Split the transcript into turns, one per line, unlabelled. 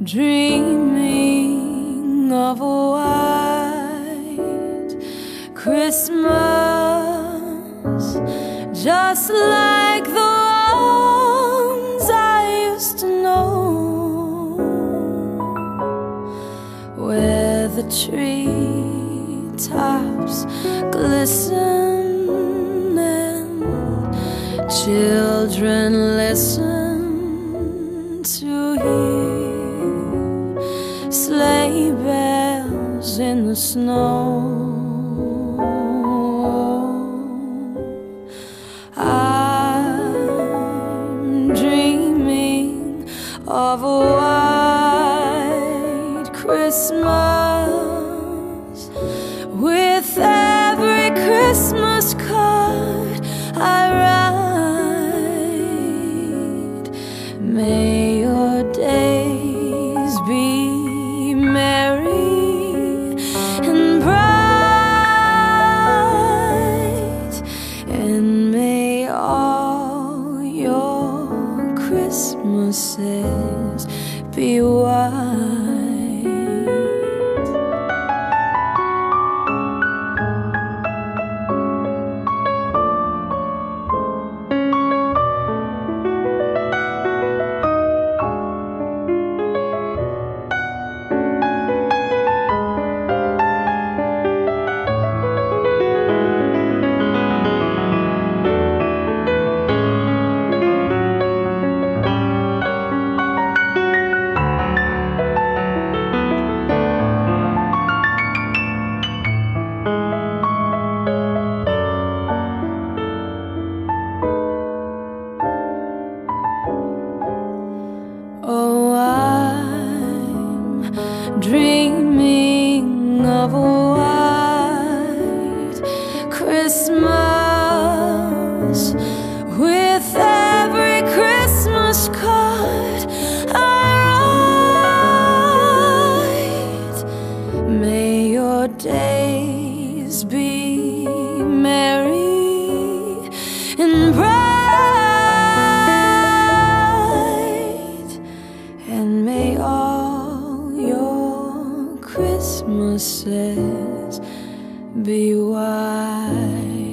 dreaming of a white Christmas, just like the ones I used to know, where the treetops glisten and children listen to hear sleigh bells in the snow. I'm dreaming of a white Christmas, with every Christmas card I write. May your days be merry and bright, and may all your Christmases be white. Oh, I'm dreaming of a white Christmas, with every Christmas card I write. May your days be merry and bright, and may all your Christmases be white.